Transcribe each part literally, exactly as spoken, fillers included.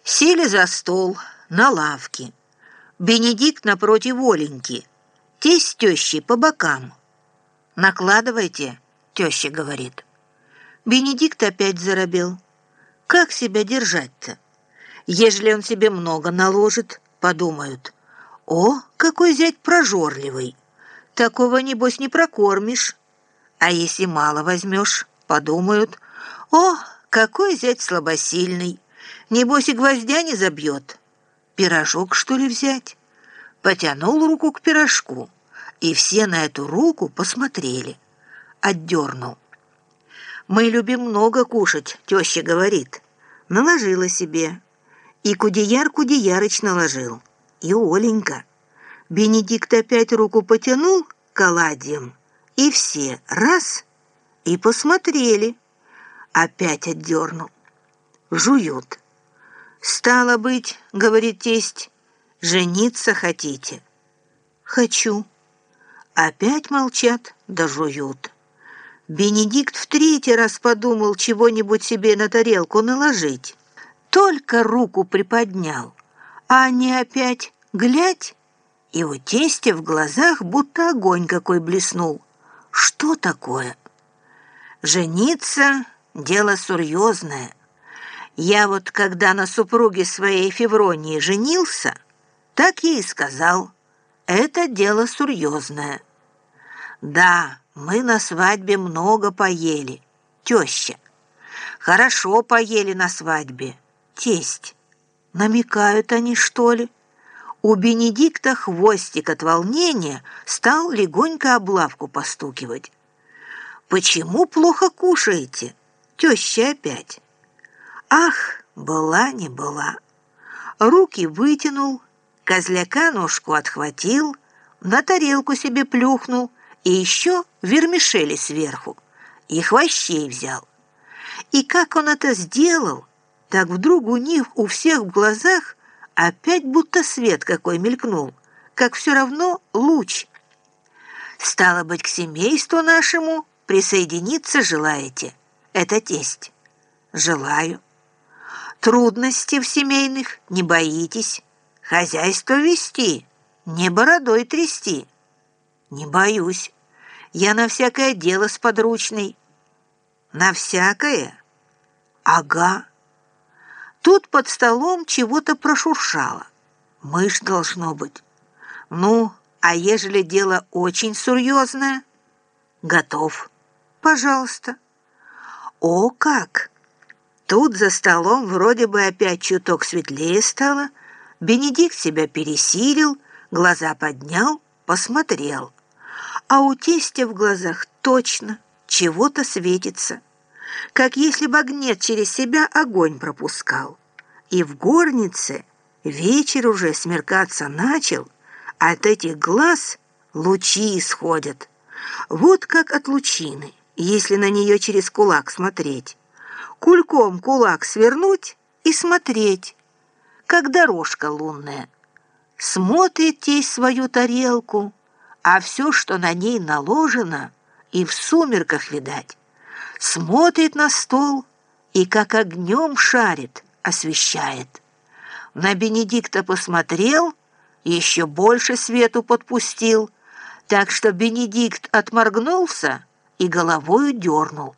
Сели за стол на лавке. Бенедикт напротив Оленьки, тесть с тещей по бокам. «Накладывайте», — теща говорит. Бенедикт опять заробел. Как себя держать-то? Ежели он себе много наложит, подумают: «О, какой зять прожорливый! Такого, небось, не прокормишь». А если мало возьмешь, подумают: «О, какой зять слабосильный! Небось, и гвоздя не забьет. Пирожок, что ли, взять?» Потянул руку к пирожку, и все на эту руку посмотрели. Отдернул. «Мы любим много кушать», — теща говорит. Наложила себе. И Кудеяр Кудеярыч наложил. И Оленька. Бенедикт опять руку потянул к оладьям, и все раз — и посмотрели. Опять отдернул. Жуют. «Стало быть, — говорит тесть, — жениться хотите?» «Хочу». Опять молчат, да жуют. Бенедикт в третий раз подумал чего-нибудь себе на тарелку наложить. Только руку приподнял, а они опять глядь, и у тестя в глазах будто огонь какой блеснул. Что такое? Жениться — дело серьезное. Я вот, когда на супруге своей Февронии женился, так ей и сказал: это дело серьезное. Да, мы на свадьбе много поели, теща. Хорошо поели на свадьбе, тесть. Намекают они, что ли? У Бенедикта хвостик от волнения стал легонько об лавку постукивать. «Почему плохо кушаете?» Теща опять. Ах, была не была. Руки вытянул, козляка ножку отхватил, на тарелку себе плюхнул и еще вермишели сверху, и хвощей взял. И как он это сделал, так вдруг у них у всех в глазах опять будто свет какой мелькнул, как все равно луч. «Стало быть, к семейству нашему присоединиться желаете?» Это тесть. «Желаю». «Трудностей в семейных не боитесь? Хозяйство вести, не бородой трясти?» «Не боюсь. Я на всякое дело сподручный». «На всякое?» «Ага». Тут под столом чего-то прошуршало. Мышь должно быть. «Ну, а ежели дело очень серьезное?» «Готов. Пожалуйста». «О, как!» Тут за столом вроде бы опять чуток светлее стало. Бенедикт себя пересилил, глаза поднял, посмотрел. А у тестя в глазах точно чего-то светится, как если багнет через себя огонь пропускал. И в горнице вечер уже смеркаться начал, а от этих глаз лучи исходят. Вот как от лучины, если на нее через кулак смотреть. Кульком кулак свернуть и смотреть, как дорожка лунная. Смотрит тесть свою тарелку, а все, что на ней наложено, и в сумерках видать. Смотрит на стол и как огнем шарит, освещает. На Бенедикта посмотрел, еще больше свету подпустил, так что Бенедикт отморгнулся и головою дернул.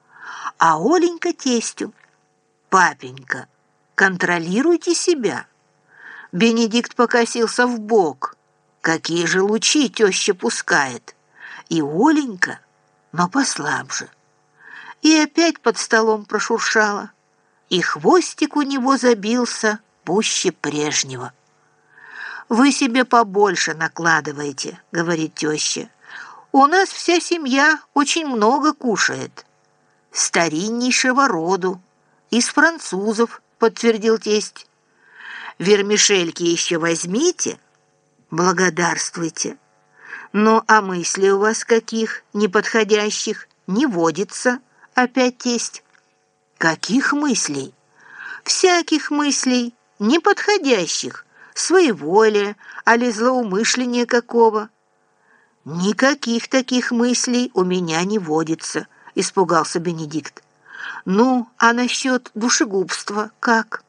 А Оленька тестю: «Папенька, контролируйте себя». Бенедикт покосился вбок. Какие же лучи теща пускает. И Оленька, но послабже. И опять под столом прошуршало, и хвостик у него забился пуще прежнего. «Вы себе побольше накладываете», — говорит теща. «У нас вся семья очень много кушает». «Стариннейшего роду, из французов», — подтвердил тесть. «Вермишельки еще возьмите?» «Благодарствуйте». «Ну, а мысли у вас каких неподходящих не водится?» Опять тесть. «Каких мыслей?» «Всяких мыслей, неподходящих, своеволия, али злоумышления какого». «Никаких таких мыслей у меня не водится», — испугался Бенедикт. «Ну, а насчет душегубства как?»